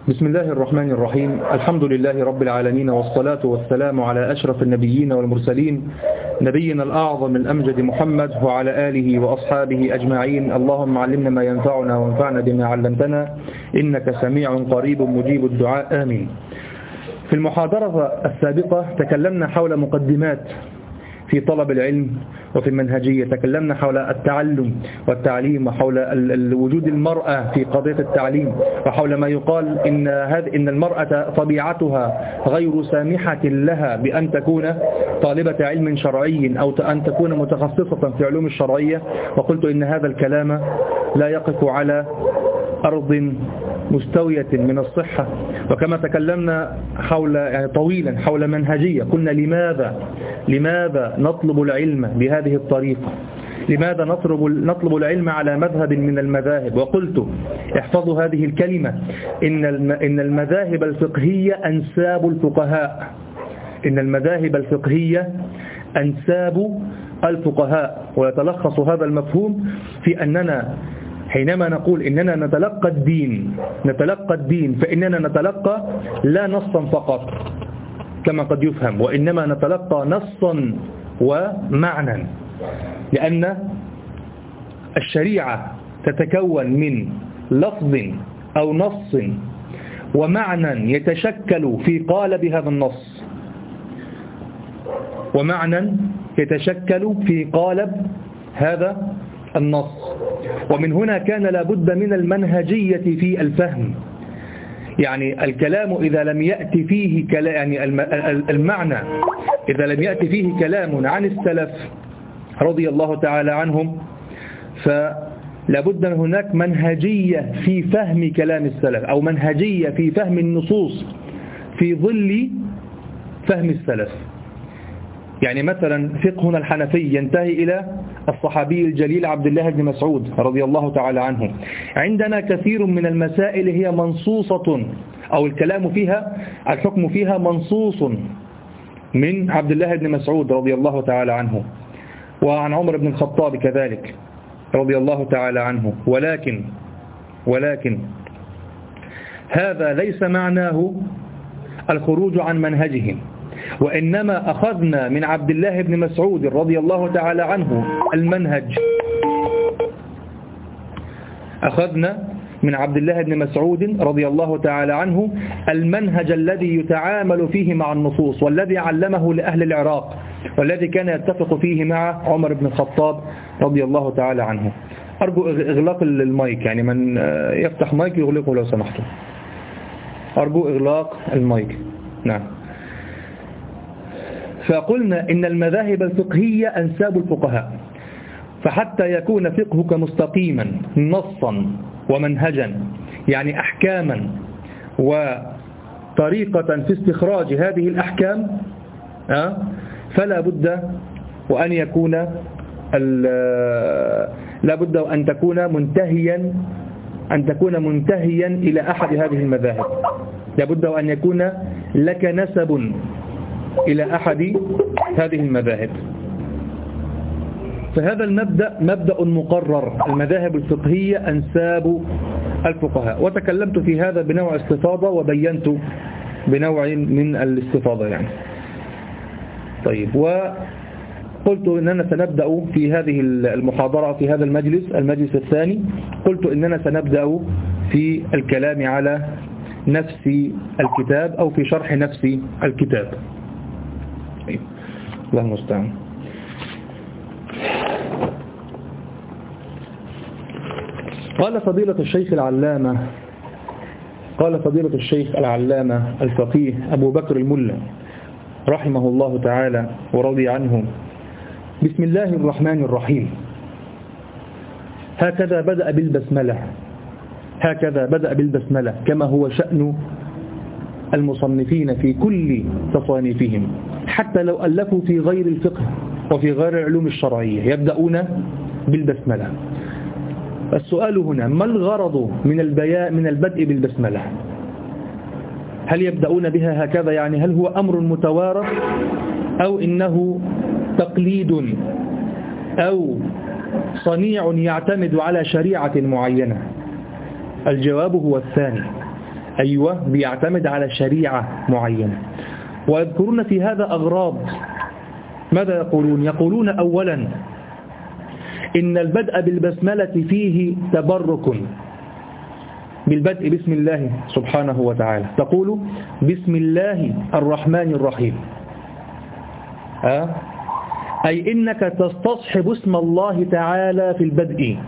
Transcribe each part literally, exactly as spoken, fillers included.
بسم الله الرحمن الرحيم. الحمد لله رب العالمين، والصلاة والسلام على أشرف النبيين والمرسلين، نبينا الأعظم الأمجد محمد وعلى آله وأصحابه أجمعين. اللهم علمنا ما ينفعنا وانفعنا بما علمتنا، إنك سميع قريب مجيب الدعاء، آمين. في المحاضرة السابقة تكلمنا حول مقدمات في طلب العلم وفي المنهجية، تكلمنا حول التعلم والتعليم، وحول وجود المرأة في قضية التعليم، وحول ما يقال إن هذه إن المرأة طبيعتها غير سامحة لها بأن تكون طالبة علم شرعي أو أن تكون متخصصة في علوم الشرعية. وقلت إن هذا الكلام لا يقف على أرض مستوية من الصحة. وكما تكلمنا حول يعني طويلا حول منهجية، قلنا لماذا لماذا نطلب العلم بهذه الطريقة؟ لماذا نطلب نطلب العلم على مذهب من المذاهب؟ وقلت احفظوا هذه الكلمة، إن إن المذاهب الفقهية أنساب الفقهاء. إن المذاهب الفقهية أنساب الفقهاء. ويتلخص هذا المفهوم في أننا حينما نقول إننا نتلقى الدين نتلقى الدين فإننا نتلقى لا نصا فقط كما قد يفهم، وإنما نتلقى نصا ومعنى، لأن الشريعة تتكون من لفظ أو نص ومعنى يتشكل في قالب هذا النص، ومعنى يتشكل في قالب هذا النص. ومن هنا كان لابد من المنهجية في الفهم. يعني الكلام إذا لم يأتي فيه كلام، يعني المعنى إذا لم يأتي فيه كلام عن السلف رضي الله تعالى عنهم، فلابد من هناك منهجية في فهم كلام السلف، أو منهجية في فهم النصوص في ظل فهم السلف. يعني مثلا فقهنا الحنفي ينتهي إلى الصحابي الجليل عبد الله بن مسعود رضي الله تعالى عنه. عندنا كثير من المسائل هي منصوصة، أو الكلام فيها الحكم فيها منصوص من عبد الله بن مسعود رضي الله تعالى عنه، وعن عمر بن الخطاب كذلك رضي الله تعالى عنه. ولكن ولكن هذا ليس معناه الخروج عن منهجهم، وإنما أخذنا من عبد الله بن مسعود رضي الله تعالى عنه المنهج أخذنا من عبد الله بن مسعود رضي الله تعالى عنه المنهج الذي يتعامل فيه مع النصوص، والذي علمه لأهل العراق، والذي كان يتفق فيه مع عمر بن الخطاب رضي الله تعالى عنه. أرجو إغلاق المايك، يعني من يفتح مايك يغلقه لو سمحتم. أرجو إغلاق المايك. نعم. فقلنا إن المذاهب الفقهية أنساب الفقهاء، فحتى يكون فقهك مستقيما نصا ومنهجا، يعني أحكاما وطريقة في استخراج هذه الأحكام، فلا بد وأن يكون لا بد أن تكون منتهيا أن تكون منتهيا إلى أحد هذه المذاهب. لا بد أن يكون لك نسب إلى أحد هذه المذاهب. فهذا المبدأ مبدأ مقرر، المذاهب الفقهية أنساب الفقهاء. وتكلمت في هذا بنوع استفاضة، وبينت بنوع من الاستفاضة يعني. طيب، وقلت إننا سنبدأ في هذه المحاضرة في هذا المجلس المجلس الثاني، قلت إننا سنبدأ في الكلام على نفس الكتاب، أو في شرح نفس الكتاب. الله المستعان. قال فضيلة الشيخ العلامة قال فضيلة الشيخ العلامة الفقيه أبو بكر الملا رحمه الله تعالى ورضي عنه: بسم الله الرحمن الرحيم. هكذا بدأ بالبسملة هكذا بدأ بالبسملة كما هو شأن المصنفين في كل تصانيفهم، حتى لو ألفوا في غير الفقه وفي غير العلوم الشرعية يبدأون بالبسملة. السؤال هنا: ما الغرض من البياء من البدء بالبسملة؟ هل يبدأون بها هكذا، يعني هل هو أمر متوارث، أو إنه تقليد، أو صنيع يعتمد على شريعة معينة؟ الجواب هو الثاني. أيوة بيعتمد على شريعة معينة. ويذكرون في هذا أغراض. ماذا يقولون؟ يقولون أولا إن البدء بالبسملة فيه تبرك، بالبدء بسم الله سبحانه وتعالى. تقول بسم الله الرحمن الرحيم، أه؟ أي إنك تستصحب اسم الله تعالى في البدء،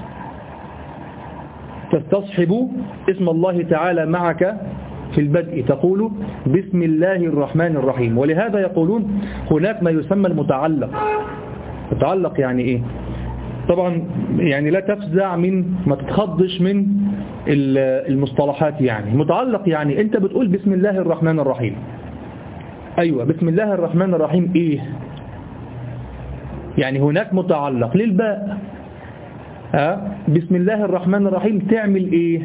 تستصحب اسم الله تعالى معك في البدء، تقول بسم الله الرحمن الرحيم. ولهذا يقولون هناك ما يسمى المتعلق. متعلق يعني إيه؟ طبعا يعني لا تفزع من، ما تتخضش من المصطلحات. يعني متعلق يعني أنت بتقول بسم الله الرحمن الرحيم، أيوة بسم الله الرحمن الرحيم إيه؟ يعني هناك متعلق للباء، أه؟ بسم الله الرحمن الرحيم تعمل إيه؟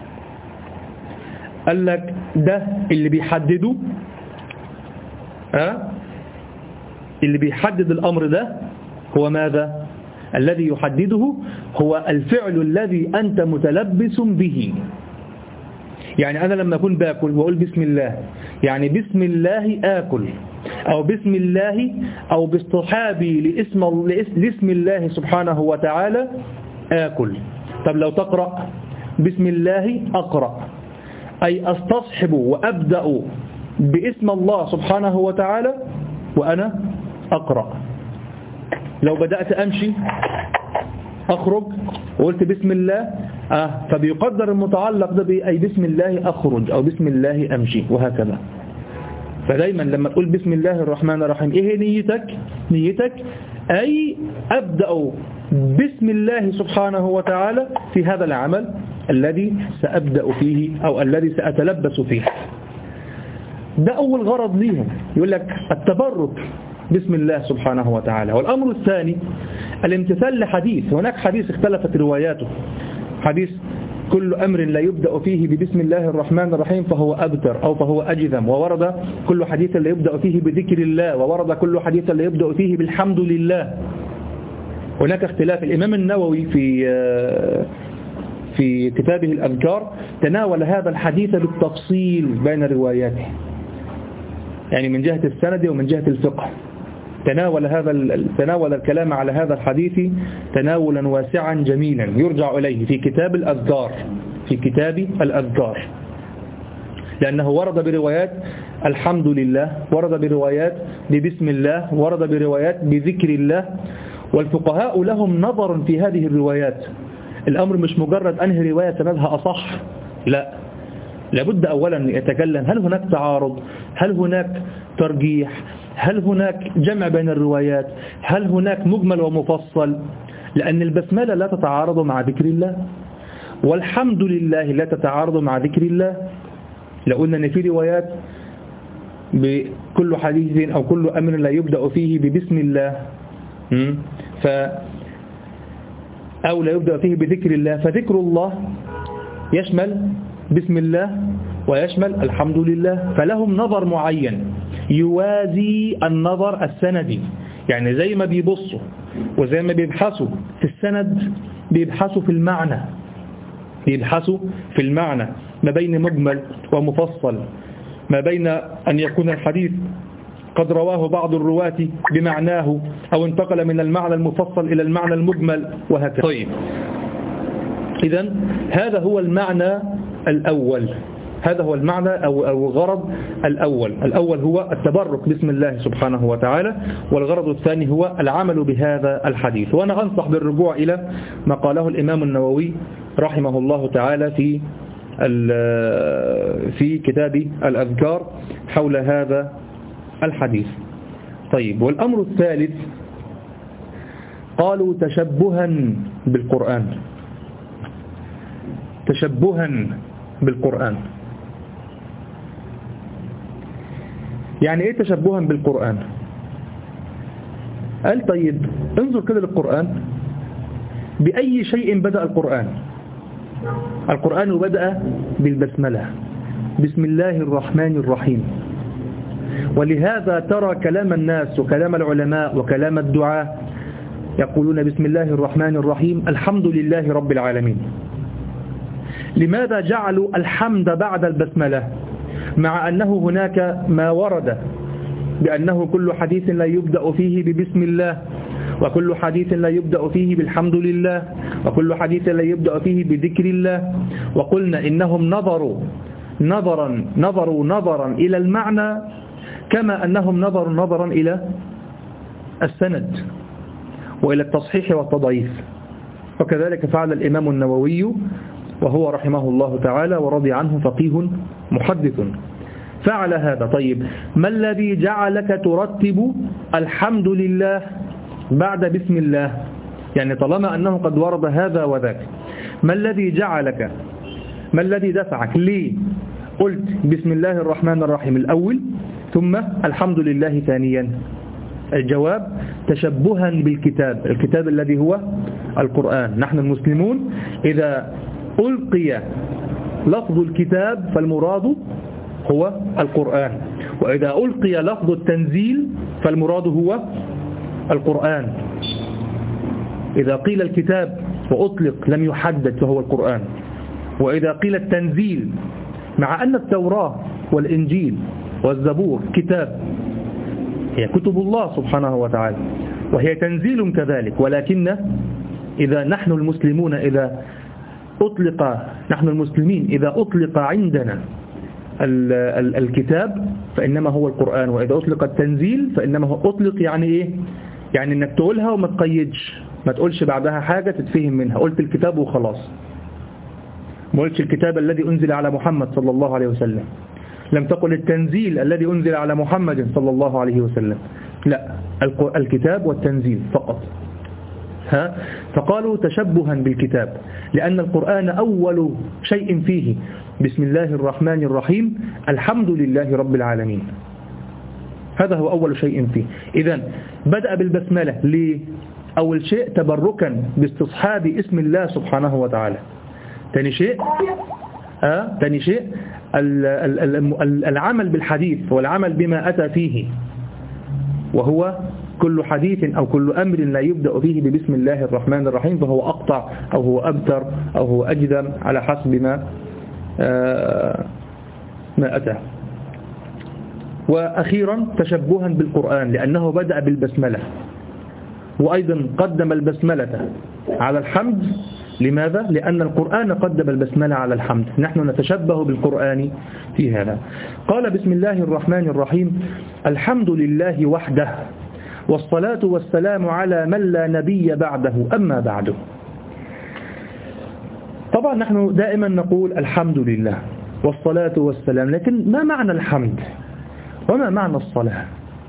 قال لك ده اللي بيحدده، أه؟ اللي بيحدد الأمر ده هو ماذا؟ الذي يحدده هو الفعل الذي أنت متلبس به. يعني أنا لما أكون باكل وأقول بسم الله، يعني بسم الله آكل، أو بسم الله، أو باصطحابي لاسم, لاسم الله سبحانه وتعالى آكل. طب لو تقرأ بسم الله أقرأ، أي أستصحب وأبدأ باسم الله سبحانه وتعالى وأنا أقرأ. لو بدأت أمشي أخرج وقلت بسم الله، آه فبيقدر المتعلق ده أي بسم الله أخرج أو بسم الله أمشي وهكذا. فدايما لما تقول بسم الله الرحمن الرحيم إيه نيتك؟ نيتك أي أبدأ بسم الله سبحانه وتعالى في هذا العمل الذي سأبدأ فيه أو الذي سأتلبس فيه. ده أول غرض ليهم، يقول لك التبرك بسم الله سبحانه وتعالى. والأمر الثاني الامتثال لحديث. هناك حديث اختلفت رواياته، حديث كل أمر لا يبدأ فيه ببسم الله الرحمن الرحيم فهو أبتر أو فهو أجذم، وورد كل حديث لا يبدأ فيه بذكر الله، وورد كل حديث لا يبدأ فيه بالحمد لله. هناك اختلاف. الإمام النووي في في كتابه الأذكار تناول هذا الحديث بالتفصيل بين رواياته، يعني من جهة السند ومن جهة الفقه. تناول هذا تناول الكلام على هذا الحديث تناولا واسعا جميلا يرجع إليه في كتاب الأذكار، في كتاب الأذكار، لأنه ورد بروايات الحمد لله، ورد بروايات ببسم الله، ورد بروايات بذكر الله. والفقهاء لهم نظر في هذه الروايات. الأمر مش مجرد أنهي رواية سندها أصح، لا، لابد أولا يتكلم هل هناك تعارض، هل هناك ترجيح، هل هناك جمع بين الروايات، هل هناك مجمل ومفصل. لأن البسملة لا تتعارض مع ذكر الله، والحمد لله لا تتعارض مع ذكر الله. لو قلنا أن في روايات بكل حديث أو كل أمر لا يبدأ فيه ببسم الله ف أو لا يبدأ فيه بذكر الله، فذكر الله يشمل بسم الله ويشمل الحمد لله. فلهم نظر معين يوازي النظر السندي، يعني زي ما بيبصوا وزي ما بيبحثوا في السند بيبحثوا في المعنى، بيبحثوا في المعنى ما بين مجمل ومفصل، ما بين أن يكون الحديث قد رواه بعض الرواة بمعناه أو انتقل من المعنى المفصل إلى المعنى المجمل وهكذا. طيب، إذن هذا هو المعنى الأول، هذا هو المعنى أو الغرض الأول. الأول هو التبرك باسم الله سبحانه وتعالى، والغرض الثاني هو العمل بهذا الحديث. وأنا أنصح بالرجوع إلى ما قاله الإمام النووي رحمه الله تعالى في في كتاب الأذكار حول هذا الحديث. طيب، والأمر الثالث قالوا تشبها بالقرآن، تشبها بالقرآن. يعني ايه تشبها بالقرآن؟ قال طيب انظر كده للقرآن، بأي شيء بدأ القرآن؟ القرآن بدأ بالبسملة، بسم الله الرحمن الرحيم. ولهذا ترى كلام الناس وكلام العلماء وكلام الدعاء يقولون بسم الله الرحمن الرحيم الحمد لله رب العالمين. لماذا جعلوا الحمد بعد البسملة مع أنه هناك ما ورد بأنه كل حديث لا يبدأ فيه ببسم الله، وكل حديث لا يبدأ فيه بالحمد لله، وكل حديث لا يبدأ فيه بذكر الله. وقلنا إنهم نظروا نظرا نظروا نظرا إلى المعنى كما أنهم نظروا نظرا إلى السند وإلى التصحيح والتضعيف. وكذلك فعل الإمام النووي وهو رحمه الله تعالى ورضي عنه فقيه محدث، فعل هذا. طيب ما الذي جعلك ترتب الحمد لله بعد بسم الله؟ يعني طالما أنه قد ورد هذا وذاك، ما الذي جعلك، ما الذي دفعك ليه قلت بسم الله الرحمن الرحيم الأول ثم الحمد لله ثانيا؟ الجواب تشبها بالكتاب، الكتاب الذي هو القرآن. نحن المسلمون إذا ألقي لفظ الكتاب فالمراد هو القرآن، وإذا ألقي لفظ التنزيل فالمراد هو القرآن. إذا قيل الكتاب وأطلق لم يحدد فهو القرآن، وإذا قيل التنزيل مع أن التوراة والإنجيل والزبور كتاب، هي كتب الله سبحانه وتعالى وهي تنزيل كذلك، ولكن إذا نحن المسلمون إذا أطلق نحن المسلمين إذا أطلق عندنا الكتاب فإنما هو القرآن، وإذا أطلق التنزيل فإنما هو أطلق. يعني إيه؟ يعني إنك تقولها وما تقيدش، ما تقولش بعدها حاجة تتفهم منها، قلت الكتاب وخلاص. ما قلتش الكتاب الذي أنزل على محمد صلى الله عليه وسلم، لم تقل التنزيل الذي أنزل على محمد صلى الله عليه وسلم، لا، الكتاب والتنزيل فقط. ها؟ فقالوا تشبها بالكتاب لأن القرآن أول شيء فيه بسم الله الرحمن الرحيم الحمد لله رب العالمين، هذا هو أول شيء فيه. إذن بدأ بالبسملة ليه؟ أول شيء تبركا باستصحاب اسم الله سبحانه وتعالى. ثاني شيء آه ثاني شيء العمل بالحديث والعمل بما أتى فيه، وهو كل حديث أو كل أمر لا يبدأ فيه ببسم الله الرحمن الرحيم فهو أقطع أو هو أبتر أو هو أجدم على حسب ما آه ما أتى. وأخيرا تشبها بالقرآن لأنه بدأ بالبسملة، وأيضا قدم البسملة على الحمد. لماذا؟ لأن القرآن قدم البسملة على الحمد، نحن نتشبه بالقرآن في هذا. قال بسم الله الرحمن الرحيم الحمد لله وحده والصلاة والسلام على من لا نبي بعده أما بعده. طبعا نحن دائما نقول الحمد لله والصلاة والسلام، لكن ما معنى الحمد وما معنى الصلاة؟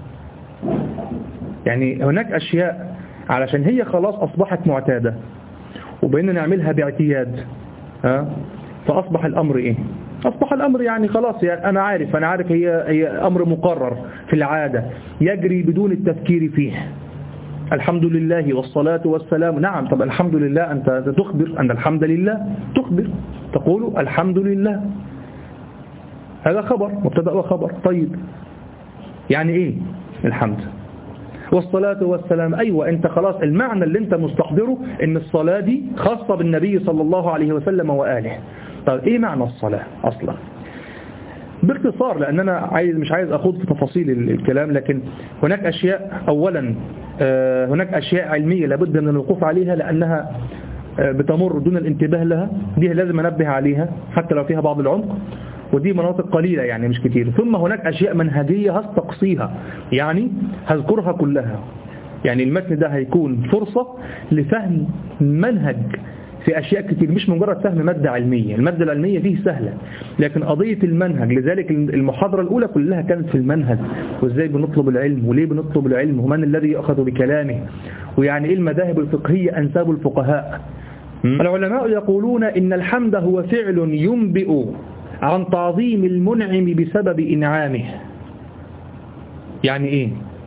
يعني هناك أشياء علشان هي خلاص أصبحت معتادة وبقينا نعملها باعتياد، ها؟ فأصبح الأمر إيه؟ أصبح الأمر يعني خلاص، يعني أنا عارف أنا عارف هي هي أمر مقرر في العادة يجري بدون التفكير فيه. الحمد لله والصلاة والسلام، نعم. طب الحمد لله أنت تخبر أن الحمد لله، تخبر تقول الحمد لله، هذا خبر، مبتدأ وخبر. طيب يعني إيه الحمد؟ والصلاة والسلام، أيوة أنت خلاص المعنى اللي أنت مستحضره إن الصلاة دي خاصة بالنبي صلى الله عليه وسلم وآله. طيب إيه معنى الصلاة أصلا؟ باختصار، لأن أنا عايز مش عايز أخوض في تفاصيل الكلام، لكن هناك أشياء أولا هناك أشياء علمية لابد من الوقوف عليها لأنها بتمر دون الانتباه لها، دي لازم أنبه عليها حتى لو فيها بعض العمق، ودي مناطق قليلة يعني مش كتير. ثم هناك أشياء منهجية هستقصيها، يعني هذكرها كلها. يعني المتن ده هيكون فرصة لفهم منهج في أشياء كتير، مش مجرد فهم مادة علمية. المادة العلمية فيه سهلة، لكن قضية المنهج، لذلك المحاضرة الأولى كلها كانت في المنهج، وإزاي بنطلب العلم وليه بنطلب العلم ومن الذي يأخذ بكلامه، ويعني إيه المذاهب الفقهية أنساب الفقهاء. العلماء يقولون إن الحمد هو فعل ينبئ عن تعظيم المنعم بسبب إنعامه. يعني إيه؟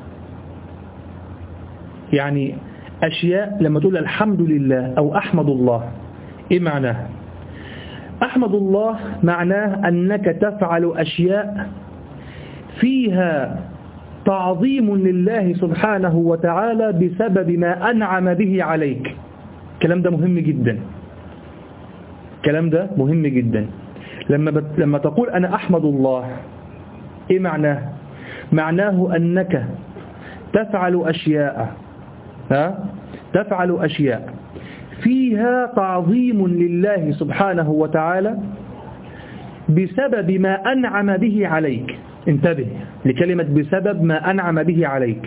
يعني أشياء لما تقول الحمد لله أو أحمد الله، إيه معناه؟ أحمد الله معناه أنك تفعل أشياء فيها تعظيم لله سبحانه وتعالى بسبب ما أنعم به عليك. الكلام ده مهم جدا. الكلام ده مهم جدا. لما بت... لما تقول أنا أحمد الله، إيه معناه؟ معناه أنك تفعل أشياء ها؟ تفعل أشياء فيها تعظيم لله سبحانه وتعالى بسبب ما أنعم به عليك. انتبه لكلمة بسبب ما أنعم به عليك،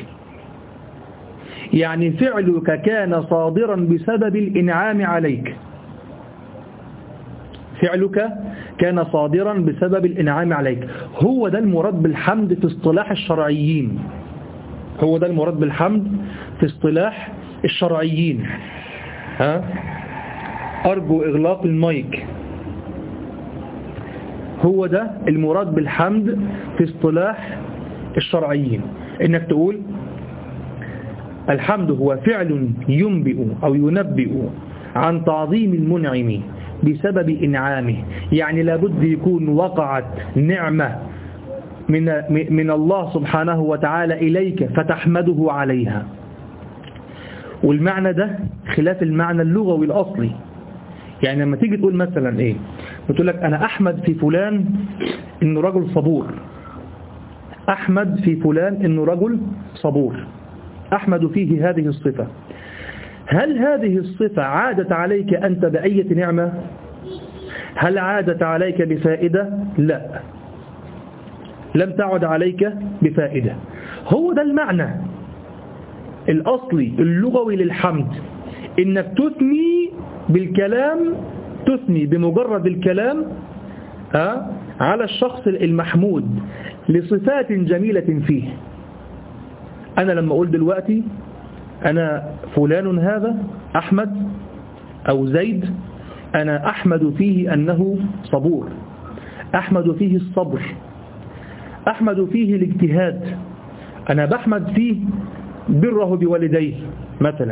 يعني فعلك كان صادرا بسبب الإنعام عليك، فعلك كان صادرا بسبب الإنعام عليك. هو ده المراد بالحمد في اصطلاح الشرعيين، هو ده المراد بالحمد في اصطلاح الشرعيين. ها؟ أرجو إغلاق المايك. هو ده المراد بالحمد في اصطلاح الشرعيين، إنك تقول الحمد هو فعل ينبئ أو ينبئ عن تعظيم المنعم بسبب إنعامه، يعني لابد يكون وقعت نعمة من من الله سبحانه وتعالى إليك فتحمده عليها. والمعنى ده خلاف المعنى اللغوي الأصلي. يعني لما تيجي تقول مثلا إيه، بتقول لك أنا أحمد في فلان إنه رجل صبور، أحمد في فلان إنه رجل صبور، أحمد فيه هذه الصفة. هل هذه الصفة عادت عليك أنت بأية نعمة؟ هل عادت عليك بفائدة؟ لا، لم تعد عليك بفائدة. هو ده المعنى الأصلي اللغوي للحمد، إنك تثني بالكلام، تثني بمجرد الكلام ها على الشخص المحمود لصفات جميلة فيه. أنا لما أقول دلوقتي أنا فلان هذا أحمد أو زيد، أنا أحمد فيه أنه صبور، أحمد فيه الصبر، أحمد فيه الاجتهاد، أنا بحمد فيه بره بوالديه مثلا.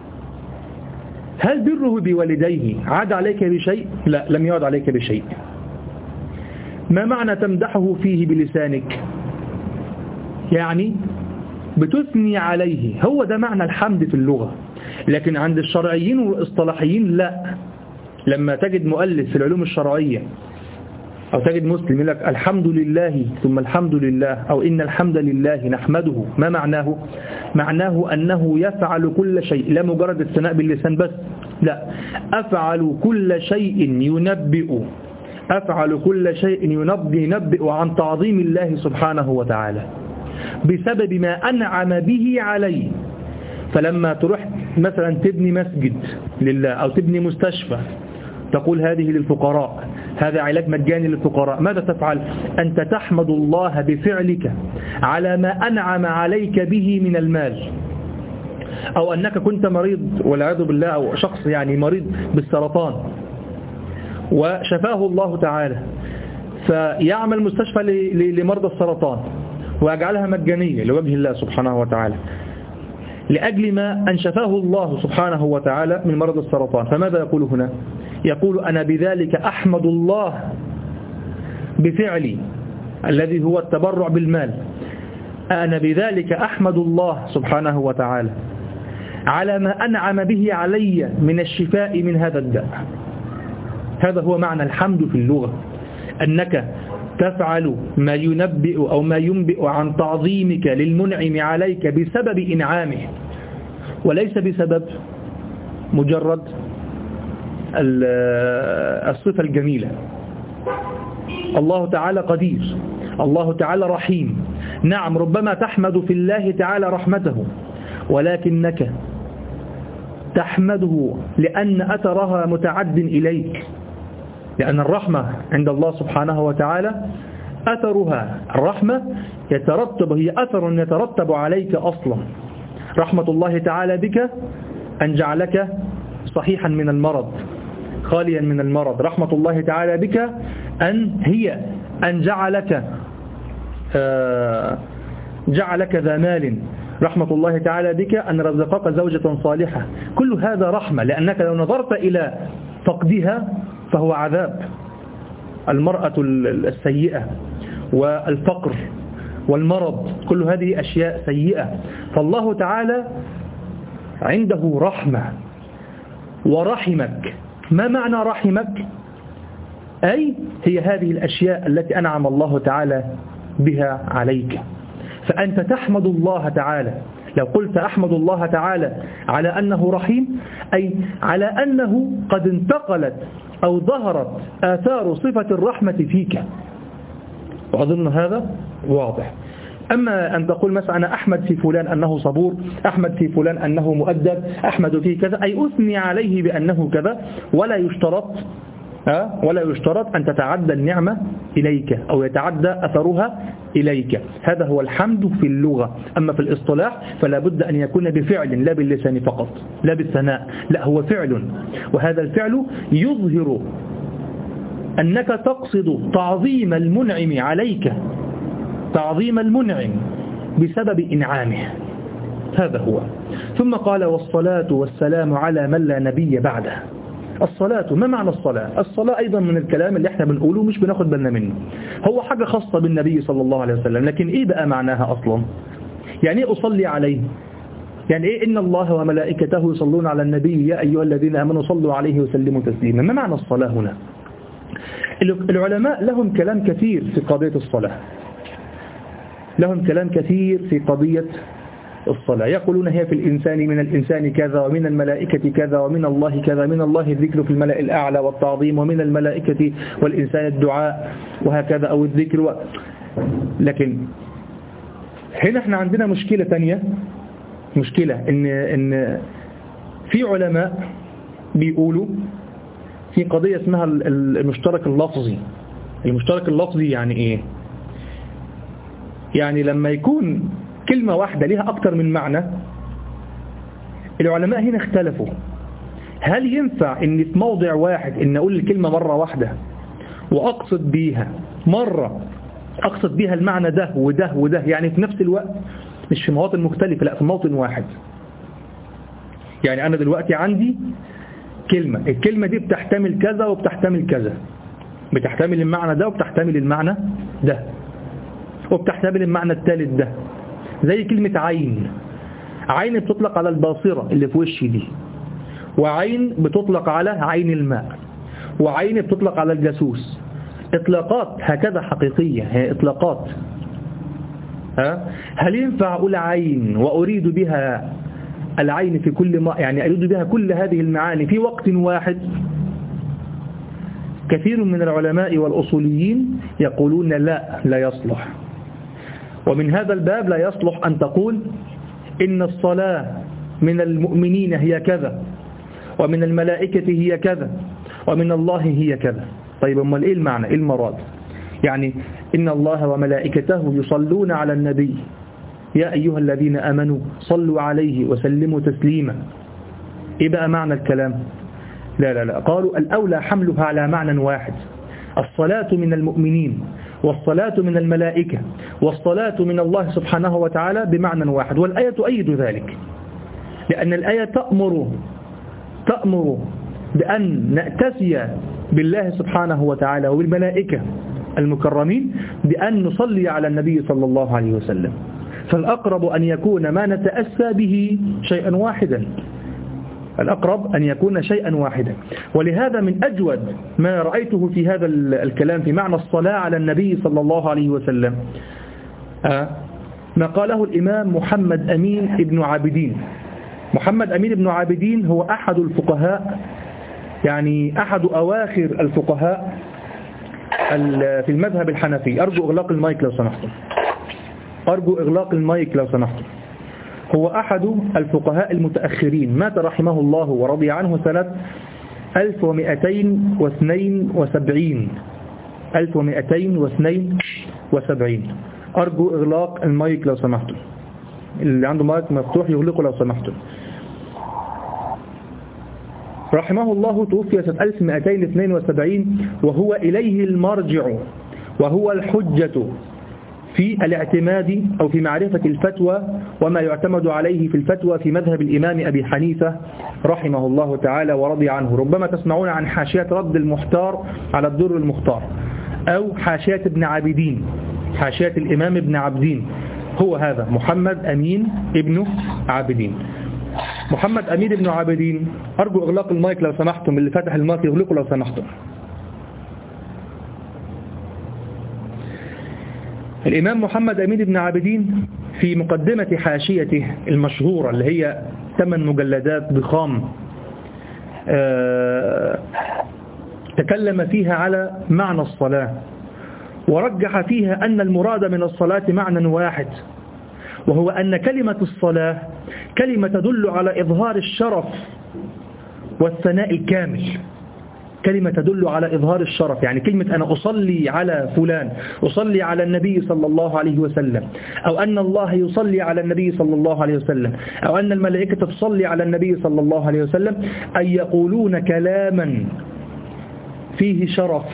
هل بره بوالديه عاد عليك بشيء؟ لا، لم يعد عليك بشيء. ما معنى تمدحه فيه بلسانك؟ يعني بتثني عليه، هو ده معنى الحمد في اللغة. لكن عند الشرعيين والاصطلاحيين لا. لما تجد مؤلف في العلوم الشرعية أو تجد مسلم يقول لك الحمد لله ثم الحمد لله أو إن الحمد لله نحمده، ما معناه؟ معناه أنه يفعل كل شيء، لا مجرد الثناء باللسان بس، لا، أفعل كل شيء ينبئ أفعل كل شيء ينبئ, ينبئ عن تعظيم الله سبحانه وتعالى بسبب ما أنعم به عليه. فلما تروح مثلا تبني مسجد لله أو تبني مستشفى، تقول هذه للفقراء، هذا علاج مجاني للفقراء، ماذا تفعل؟ أنت تحمد الله بفعلك على ما أنعم عليك به من المال. أو أنك كنت مريض والعياذ بالله، أو شخص يعني مريض بالسرطان وشفاه الله تعالى، فيعمل مستشفى لمرضى السرطان ويجعلها مجانية لوجه الله سبحانه وتعالى لأجل ما أن شفاه الله سبحانه وتعالى من مرض السرطان. فماذا يقول هنا؟ يقول أنا بذلك أحمد الله بفعلي الذي هو التبرع بالمال، أنا بذلك أحمد الله سبحانه وتعالى على ما أنعم به علي من الشفاء من هذا الداء. هذا هو معنى الحمد في اللغة، أنك تفعل ما ينبئ أو ما ينبئ عن تعظيمك للمنعم عليك بسبب إنعامه، وليس بسبب مجرد الصفة الجميلة. الله تعالى قدير، الله تعالى رحيم. نعم، ربما تحمد في الله تعالى رحمته، ولكنك تحمده لأن أثرها متعد إليك، لأن الرحمة عند الله سبحانه وتعالى أثرها، الرحمة يترتب، هي أثر يترتب عليك أصلا. رحمة الله تعالى بك أن جعلك صحيحا من المرض، خاليا من المرض. رحمة الله تعالى بك أن هي أن جعلك جعلك ذا مال. رحمة الله تعالى بك أن رزقك زوجة صالحة. كل هذا رحمة، لأنك لو نظرت إلى فقدها فهو عذاب. المرأة السيئة والفقر والمرض، كل هذه أشياء سيئة. فالله تعالى عنده رحمة ورحمك. ما معنى رحمك؟ أي هي هذه الأشياء التي أنعم الله تعالى بها عليك، فأنت تحمد الله تعالى. لو قلت أحمد الله تعالى على أنه رحيم، أي على أنه قد انتقلت أو ظهرت آثار صفة الرحمة فيك، وأظن هذا واضح. أما أن تقول مثلا أنا أحمد في فلان أنه صبور، أحمد في فلان أنه مؤدب، أحمد فيه كذا، أي أثني عليه بأنه كذا، ولا يشترط أه؟ ولا يشترط أن تتعدى النعمة إليك أو يتعدى أثرها إليك. هذا هو الحمد في اللغة. أما في الاصطلاح فلا بد أن يكون بفعل لا باللسان فقط، لا بالثناء، لا هو فعل، وهذا الفعل يظهر أنك تقصد تعظيم المنعم عليك، تعظيم المنعم بسبب إنعامه، هذا هو. ثم قال والصلاة والسلام على من لا نبي بعده. الصلاة، ما معنى الصلاة؟ الصلاة أيضا من الكلام اللي احنا بنقوله مش بناخد بالنا منه، هو حاجة خاصة بالنبي صلى الله عليه وسلم، لكن إيه بقى معناها أصلا؟ يعني إيه أصلي عليه؟ يعني إيه إن الله وملائكته يصلون على النبي يا أيها الذين آمنوا صلوا عليه وسلموا تسليما؟ ما معنى الصلاة هنا؟ العلماء لهم كلام كثير في قضية الصلاة، لهم كلام كثير في قضية الصلاة. يقولون هي في الإنسان من الإنسان كذا، ومن الملائكة كذا، ومن الله كذا، من الله الذكر في الملأ الأعلى والتعظيم، ومن الملائكة والإنسان الدعاء، وهكذا، أو الذكر و... لكن هنا احنا عندنا مشكلة تانية، مشكلة إن, إن في علماء بيقولوا في قضية اسمها المشترك اللفظي. المشترك اللفظي يعني إيه؟ يعني لما يكون كلمة واحدة لها أكتر من معنى، العلماء هنا اختلفوا، هل ينفع ان في موضع واحد ان اقول الكلمة مرة واحدة واقصد بيها مرة اقصد بيها المعنى ده وده وده، يعني في نفس الوقت، مش في مواطن مختلفة، لا في موطن واحد. يعني انا دلوقتي عندي كلمة، الكلمة دي بتحتمل كذا وبتحتمل كذا، بتحتمل المعنى ده وبتحتمل المعنى ده وبتحتمل المعنى الثالث ده. زي كلمة عين، عين بتطلق على الباصرة اللي في وشي دي، وعين بتطلق على عين الماء، وعين بتطلق على الجاسوس. إطلاقات هكذا حقيقية، هي إطلاقات. ها؟ هل ينفع أقول عين وأريد بها العين في كل ما، يعني أريد بها كل هذه المعاني في وقت واحد؟ كثير من العلماء والأصوليين يقولون لا، لا يصلح. ومن هذا الباب لا يصلح أن تقول إن الصلاة من المؤمنين هي كذا، ومن الملائكة هي كذا، ومن الله هي كذا. طيب امال إيه المعنى؟ إيه المراد؟ يعني إن الله وملائكته يصلون على النبي يا أيها الذين آمنوا صلوا عليه وسلموا تسليما. إيه بقى معنى الكلام؟ لا لا لا، قالوا الأولى حملها على معنى واحد، الصلاة من المؤمنين والصلاة من الملائكة والصلاة من الله سبحانه وتعالى بمعنى واحد. والآية تؤيد ذلك، لأن الآية تأمر تأمر بأن نأتسي بالله سبحانه وتعالى وبالملائكة المكرمين بأن نصلي على النبي صلى الله عليه وسلم. فالأقرب أن يكون ما نتأسى به شيئا واحدا، الأقرب أن يكون شيئا واحدا. ولهذا من أجود ما رأيته في هذا الكلام في معنى الصلاة على النبي صلى الله عليه وسلم ما قاله الإمام محمد أمين ابن عابدين. محمد أمين ابن عابدين هو أحد الفقهاء، يعني أحد أواخر الفقهاء في المذهب الحنفي. أرجو إغلاق المايك لو سمحتم، أرجو إغلاق المايك لو سمحتم. هو أحد الفقهاء المتأخرين، مات رحمه الله ورضي عنه سنة ألف ومئتين واثنين وسبعين ألف ومئتين واثنين وسبعين. أرجو إغلاق المايك لو سمحتم، اللي عنده مايك مفتوح يغلقه لو سمحتم. رحمه الله توفي سنة ألف ومئتين واثنين وسبعين، وهو إليه المرجع وهو الحجة في الاعتماد أو في معرفة الفتوى وما يعتمد عليه في الفتوى في مذهب الإمام أبي حنيفة رحمه الله تعالى ورضي عنه. ربما تسمعون عن حاشية رد المحتار على الدر المختار، أو حاشية ابن عابدين، حاشية الإمام ابن عابدين، هو هذا محمد أمين ابن عابدين. محمد أمين ابن عابدين، أرجو إغلاق المايك لو سمحتم، اللي فتح المايك يغلقه لو سمحتم. الإمام محمد أمين بن عابدين في مقدمة حاشيته المشهورة اللي هي ثمان مجلدات ضخام آه تكلم فيها على معنى الصلاة، ورجح فيها أن المراد من الصلاة معنى واحد، وهو أن كلمة الصلاة كلمة تدل على إظهار الشرف والثناء الكامل، كلمة تدل على إظهار الشرف، يعني كلمة أنا أصلي على فلان، أصلي على النبي صلى الله عليه وسلم، أو أن الله يصلي على النبي صلى الله عليه وسلم، أو أن الملائكة تصلي على النبي صلى الله عليه وسلم، أن يقولون كلاما فيه شرف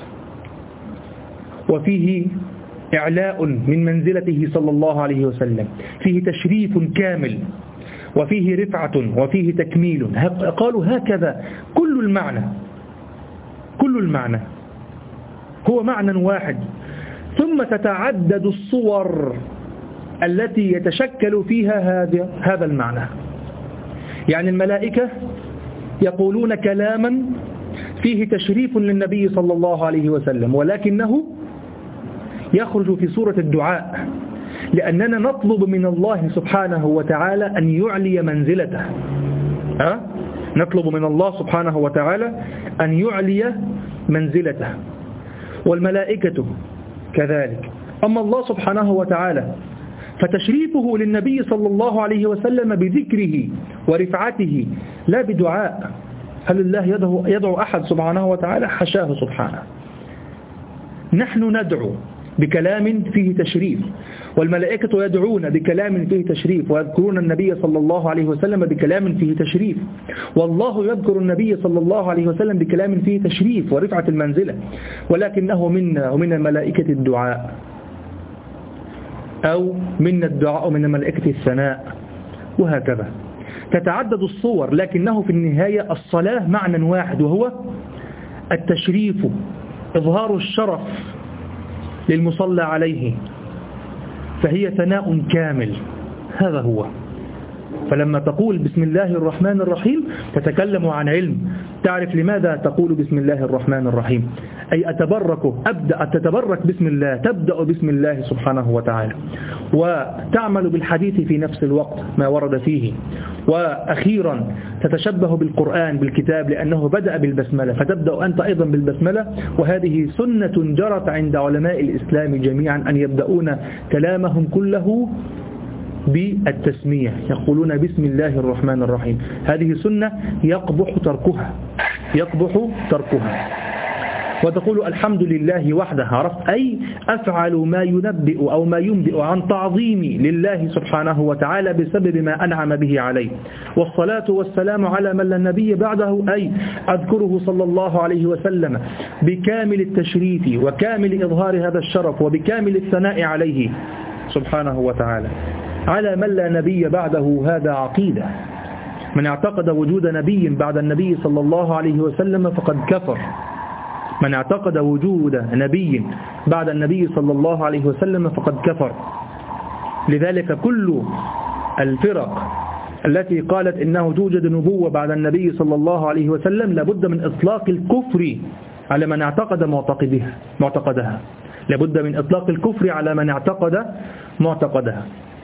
وفيه إعلاء من منزلته صلى الله عليه وسلم، فيه تشريف كامل وفيه رفعة وفيه تكميل. قالوا هكذا كل المعنى كل المعنى هو معنى واحد، ثم تتعدد الصور التي يتشكل فيها هذا هذا المعنى. يعني الملائكة يقولون كلاما فيه تشريف للنبي صلى الله عليه وسلم، ولكنه يخرج في صورة الدعاء، لأننا نطلب من الله سبحانه وتعالى أن يعلي منزلته. أه؟ نطلب من الله سبحانه وتعالى أن يعلي منزلته، والملائكة كذلك. أما الله سبحانه وتعالى فتشريفه للنبي صلى الله عليه وسلم بذكره ورفعته لا بدعاء. هل الله يدعو, يدعو أحد سبحانه وتعالى؟ حشاه سبحانه. نحن ندعو بكلام فيه تشريف، والملائكة يدعون بكلام فيه تشريف، ويذكرون النبي صلى الله عليه وسلم بكلام فيه تشريف، والله يذكر النبي صلى الله عليه وسلم بكلام فيه تشريف ورفعة المنزلة، ولكنه منا ومن الملائكة الدعاء، أو من الدعاء ومن الملائكة الثناء، وهكذا تتعدد الصور، لكنه في النهاية الصلاة معنى واحد، وهو التشريف، إظهار الشرف للمصلى عليه، فهي ثناء كامل. هذا هو. فلما تقول بسم الله الرحمن الرحيم تتكلم عن علم، تعرف لماذا تقول بسم الله الرحمن الرحيم، أي أتبرك أبدأ تتبرك بسم الله، تبدأ بسم الله سبحانه وتعالى، وتعمل بالحديث في نفس الوقت ما ورد فيه، وأخيرا تتشبه بالقرآن بالكتاب لأنه بدأ بالبسملة، فتبدأ أنت أيضا بالبسملة. وهذه سنة جرت عند علماء الإسلام جميعا أن يبدأون كلامهم كله بالتسمية، يقولون بسم الله الرحمن الرحيم. هذه سنة يقبح تركها يقبح تركها وتقول الحمد لله وحده، عرفت؟ أي أفعل ما ينبئ أو ما ينبئ عن تعظيمي لله سبحانه وتعالى بسبب ما أنعم به عليه، والصلاة والسلام على من لا نبي بعده، أي أذكره صلى الله عليه وسلم بكامل التشريف وكامل إظهار هذا الشرف وبكامل الثناء عليه سبحانه وتعالى على من لا نبي بعده. هذا عقيدة. من اعتقد وجود نبي بعد النبي صلى الله عليه وسلم فقد كفر. من اعتقد وجود نبي بعد النبي صلى الله عليه وسلم فقد كفر. لذلك كل الفرق التي قالت إنه توجد نبوة بعد النبي صلى الله عليه وسلم لابد من إطلاق الكفر على من اعتقد معتقدها معتقدها لابد من إطلاق الكفر على من اعتقد معتقدها.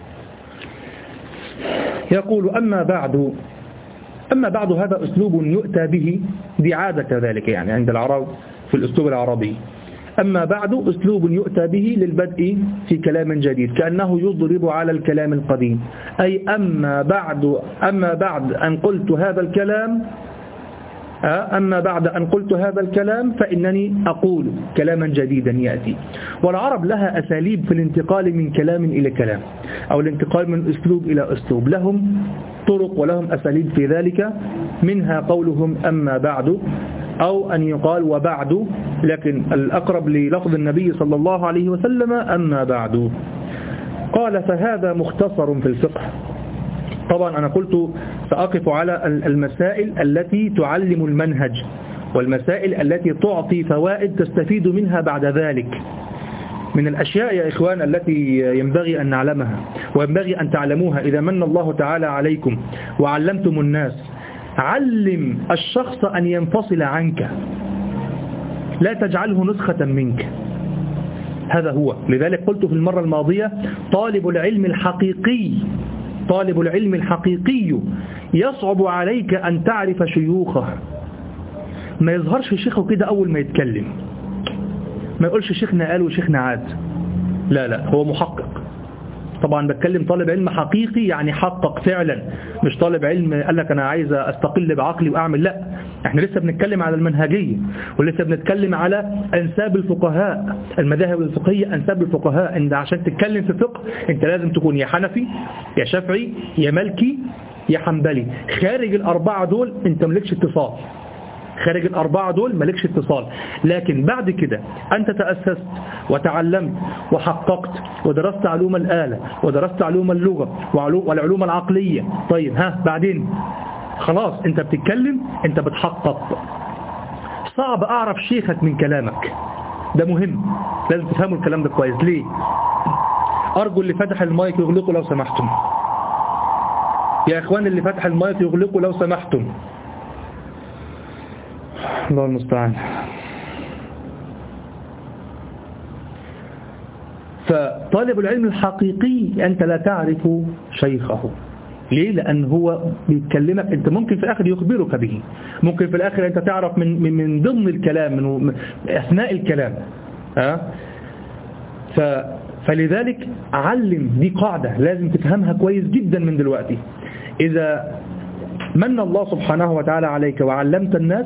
يقول أما بعد أما بعد هذا أسلوب يؤتى به، دي عادة كذلك يعني عند العرب في الأسلوب العربي. أما بعد أسلوب يؤتى به للبدء في كلام جديد، كأنه يضرب على الكلام القديم، أي أما بعد أما بعد أن قلت هذا الكلام أما بعد أن قلت هذا الكلام فإنني أقول كلاما جديدا يأتي. والعرب لها أساليب في الانتقال من كلام إلى كلام، أو الانتقال من أسلوب إلى أسلوب، لهم طرق ولهم أساليب في ذلك، منها قولهم أما بعد، أو أن يقال وبعد، لكن الأقرب للفظ النبي صلى الله عليه وسلم أما بعد. قال فهذا مختصر في الفقه. طبعا أنا قلت سأقف على المسائل التي تعلم المنهج، والمسائل التي تعطي فوائد تستفيد منها بعد ذلك. من الأشياء يا إخوان التي ينبغي أن نعلمها وينبغي أن تعلموها إذا من الله تعالى عليكم وعلمتم الناس، علم الشخص أن ينفصل عنك، لا تجعله نسخة منك. هذا هو. لذلك قلت في المرة الماضية طالب العلم الحقيقي طالب العلم الحقيقي يصعب عليك أن تعرف شيوخه. ما يظهرش شيخه كده أول ما يتكلم، ما يقولش شيخنا قال وشيخنا عاد، لا لا، هو محقق. طبعا بتكلم طالب علم حقيقي يعني حقق فعلا، مش طالب علم قال لك أنا عايز أستقل بعقلي وأعمل، لا. احنا لسه بنتكلم على المنهجية، ولسه بنتكلم على أنساب الفقهاء، المذاهب الفقهية أنساب الفقهاء. انت عشان تتكلم في فقه انت لازم تكون يا حنفي يا شافعي يا مالكي يا حنبلي. خارج الأربعة دول انت ملكش اتصال، خارج الأربعة دول ملكش اتصال. لكن بعد كده أنت تأسست وتعلمت وحققت ودرست علوم الآلة ودرست علوم اللغة والعلوم العقلية. طيب ها بعدين خلاص انت بتتكلم، انت بتحقق. صعب أعرف شيخك من كلامك، ده مهم، لازم تفهموا الكلام ده كويس. ليه؟ أرجو اللي فتح المايك يغلقوا لو سمحتم، يا إخوان اللي فتح المايك يغلقوا لو سمحتم، الله المستعان. فطالب العلم الحقيقي أنت لا تعرف شيخه. ليه؟ لأن هو بيتكلمك، أنت ممكن في الآخر يخبرك به، ممكن في الآخر أنت تعرف من من, من ضمن الكلام، من أثناء الكلام. أه؟ ف فلذلك علم، دي قاعدة لازم تفهمها كويس جدا من دلوقتي. إذا من الله سبحانه وتعالى عليك وعلمت الناس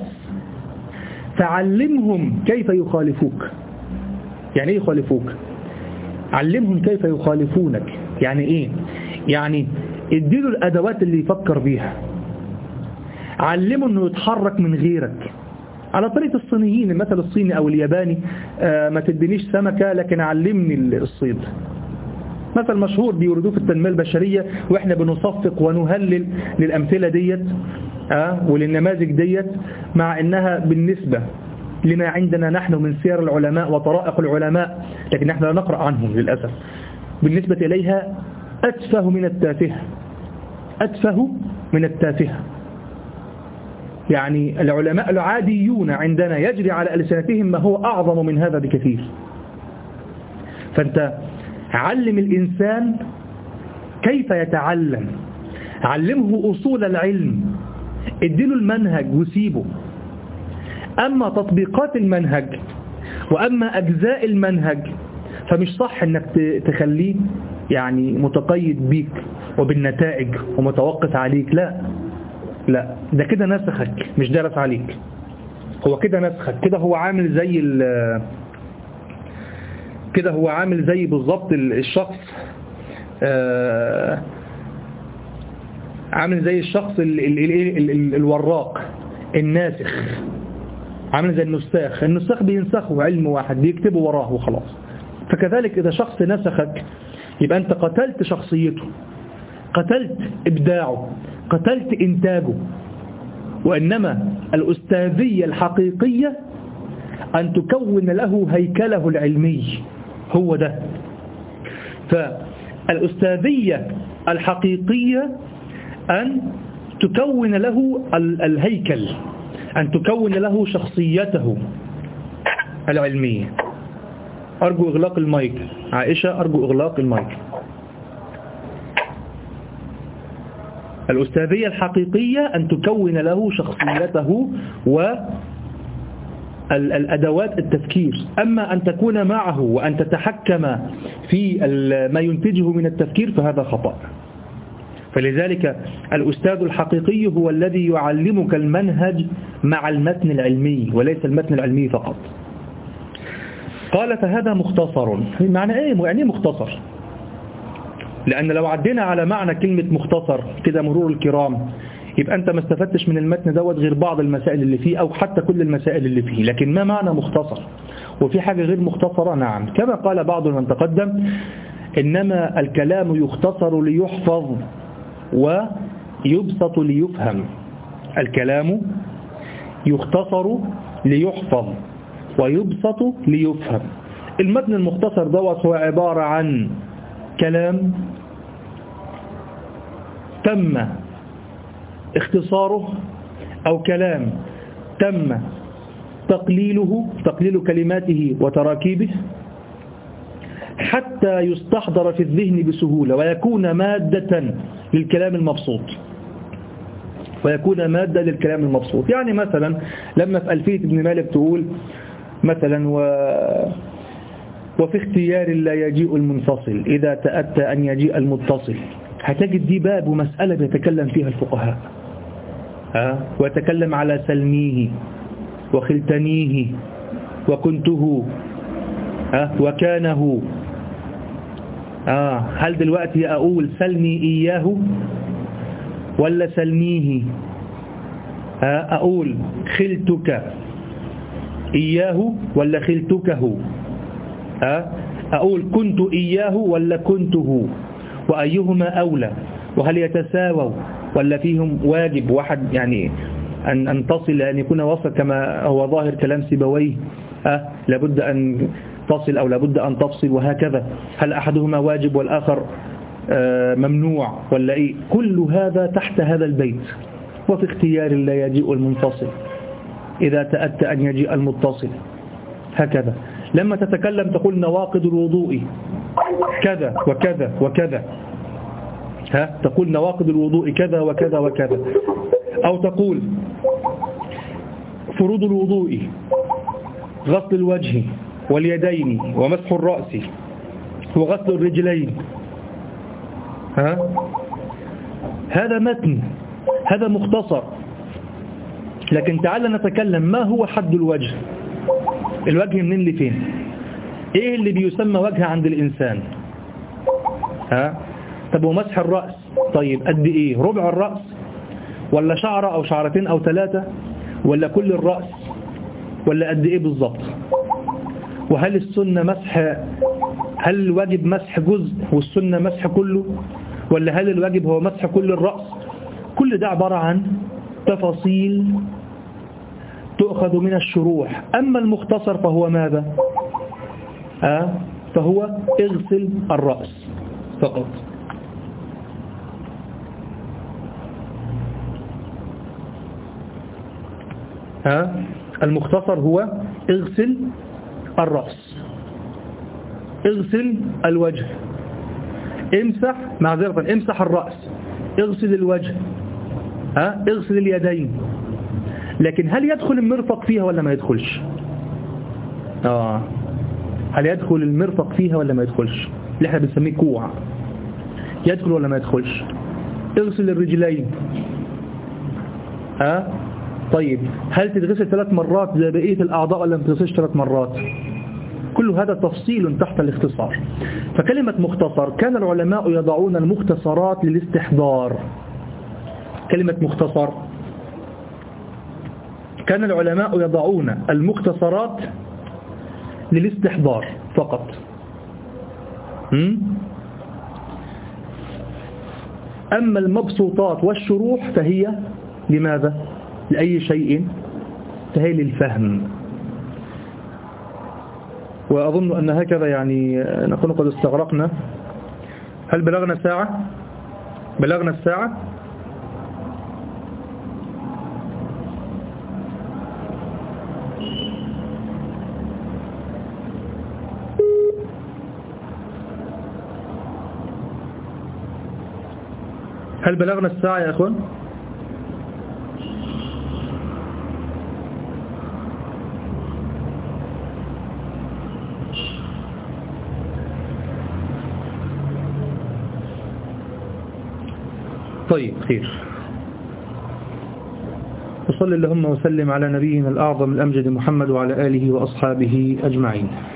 فعلمهم كيف يخالفوك. يعني ايه يخالفوك؟ علمهم كيف يخالفونك. يعني ايه؟ يعني اديله الادوات اللي يفكر بيها، علمه انه يتحرك من غيرك على طريقة الصينيين، المثل الصيني او الياباني، آه ما تدينيش سمكة لكن علمني الصيد. مثل مشهور بيوردوه في التنمية البشرية، واحنا بنصفق ونهلل للأمثلة ديت آه وللنماذج ديت، مع انها بالنسبة لما عندنا نحن من سير العلماء وطرائق العلماء، لكن نحن لا نقرأ عنهم للأسف، بالنسبة إليها أتفه من التافهة، أتفه من التافهة. يعني العلماء العاديون عندنا يجري على ألسنتهم ما هو أعظم من هذا بكثير. فأنت علم الإنسان كيف يتعلم، علمه أصول العلم، اديله المنهج وسيبه. أما تطبيقات المنهج وأما أجزاء المنهج فمش صح أنك تخليه يعني متقيد بيك وبالنتائج ومتوقف عليك، لا لا، ده كده نسخك مش دارس عليك، هو كده نسخك، كده هو عامل زي ال كده هو عامل زي بالضبط الشخص آه عامل زي الشخص ال ال ال ال الوراق الناسخ، عامل زي النساخ، النساخ بينسخه علم واحد بيكتبه وراه وخلاص. فكذلك إذا شخص نسخك يبقى أنت قتلت شخصيته، قتلت إبداعه، قتلت إنتاجه. وإنما الأستاذية الحقيقية أن تكون له هيكله العلمي، هو ده. فالأستاذية الحقيقية أن تكون له الهيكل، أن تكون له شخصيته العلمية. أرجو إغلاق المايك، عائشة أرجو إغلاق المايك. الأستاذية الحقيقية أن تكون له شخصيته والأدوات التفكير. أما أن تكون معه وأن تتحكم في ما ينتجه من التفكير فهذا خطأ. فلذلك الأستاذ الحقيقي هو الذي يعلمك المنهج مع المتن العلمي وليس المتن العلمي فقط. قال فهذا مختصر. معنى ايه يعني مختصر؟ لأن لو عدينا على معنى كلمة مختصر كده مرور الكرام يبقى أنت ما استفدتش من المتن دوت غير بعض المسائل اللي فيه أو حتى كل المسائل اللي فيه. لكن ما معنى مختصر؟ وفي حاجة غير مختصرة؟ نعم، كما قال بعض من تقدم إنما الكلام يختصر ليحفظ ويبسط ليفهم. الكلام يختصر ليحفظ ويبسط ليفهم. المتن المختصر دوت هو عبارة عن كلام تم اختصاره أو كلام تم تقليله، تقليل كلماته وتراكيبه، حتى يستحضر في الذهن بسهولة ويكون مادة للكلام المبسوط ويكون مادة للكلام المبسوط. يعني مثلا لما في ألفية ابن مالك تقول مثلا و... وفي اختيار لا يجيء المنفصل إذا تأتى أن يجيء المتصل، هتجد دي باب ومسألة بيتكلم فيها الفقهاء، ها ويتكلم على سلميه وخلتنيه وكنته ها وكانه. آه هل دلوقتي أقول سلمي إياه ولا سلميه؟ ها أقول خلتك إياه ولا خلتكه؟ ها أقول كنت إياه ولا كنته؟ وأيهما أولى؟ وهل يتساووا ولا فيهم واجب واحد يعني أن أن تصل أن يكون وصل كما هو ظاهر كلام سيبويه؟ أه لابد أن تصل أو لابد أن تفصل وهكذا. هل أحدهما واجب والآخر آه ممنوع ولا إيه؟ كل هذا تحت هذا البيت. وفي اختيار لا يجيء المنفصل إذا تأتى أن يجيء المتصل، هكذا. لما تتكلم تقول نواقض الوضوء كذا وكذا وكذا، ها تقول نواقض الوضوء كذا وكذا وكذا. أو تقول فروض الوضوء غسل الوجه واليدين ومسح الرأس وغسل الرجلين، ها هذا متن، هذا مختصر. لكن تعال نتكلم ما هو حد الوجه. الوجه منين لفين؟ ايه اللي بيسمى وجه عند الإنسان؟ ها طب ومسح الرأس طيب قد ايه؟ ربع الرأس ولا شعرة او شعرتين او ثلاثة ولا كل الرأس ولا قد ايه بالضبط؟ وهل السنة مسح، هل الواجب مسح جزء والسنة مسح كله، ولا هل الواجب هو مسح كل الرأس؟ كل ده عبارة عن تفاصيل تؤخذ من الشروح. أما المختصر فهو ماذا؟ آه فهو اغسل الرأس فقط. آه المختصر هو اغسل الرأس، اغسل الوجه، امسح معذرة امسح الرأس، اغسل الوجه، ها اغسل اليدين. لكن هل يدخل المرفق فيها ولا ما يدخلش؟ آه هل يدخل المرفق فيها ولا ما يدخلش؟ اللي احنا بنسميه كوع، يدخل ولا ما يدخلش؟ اغسل الرجلين، ها طيب هل تتغسل ثلاث مرات زي بقية الأعضاء ولا ما تتغسلش ثلاث مرات؟ كل هذا تفصيل تحت الاختصار. فكلمة مختصر كان العلماء يضعون المختصرات للاستحضار. كلمة مختصر كان العلماء يضعون المختصرات للاستحضار فقط. أما المبسوطات والشروح فهي لماذا؟ لأي شيء؟ فهي للفهم. وأظن أن هكذا يعني نكون قد استغرقنا. هل بلغنا ساعة؟ بلغنا الساعة؟ هل بلغنا الساعة يا أخوان؟ طيب خير. وصل اللهم وسلم على نبينا الأعظم الأمجد محمد وعلى آله وأصحابه أجمعين.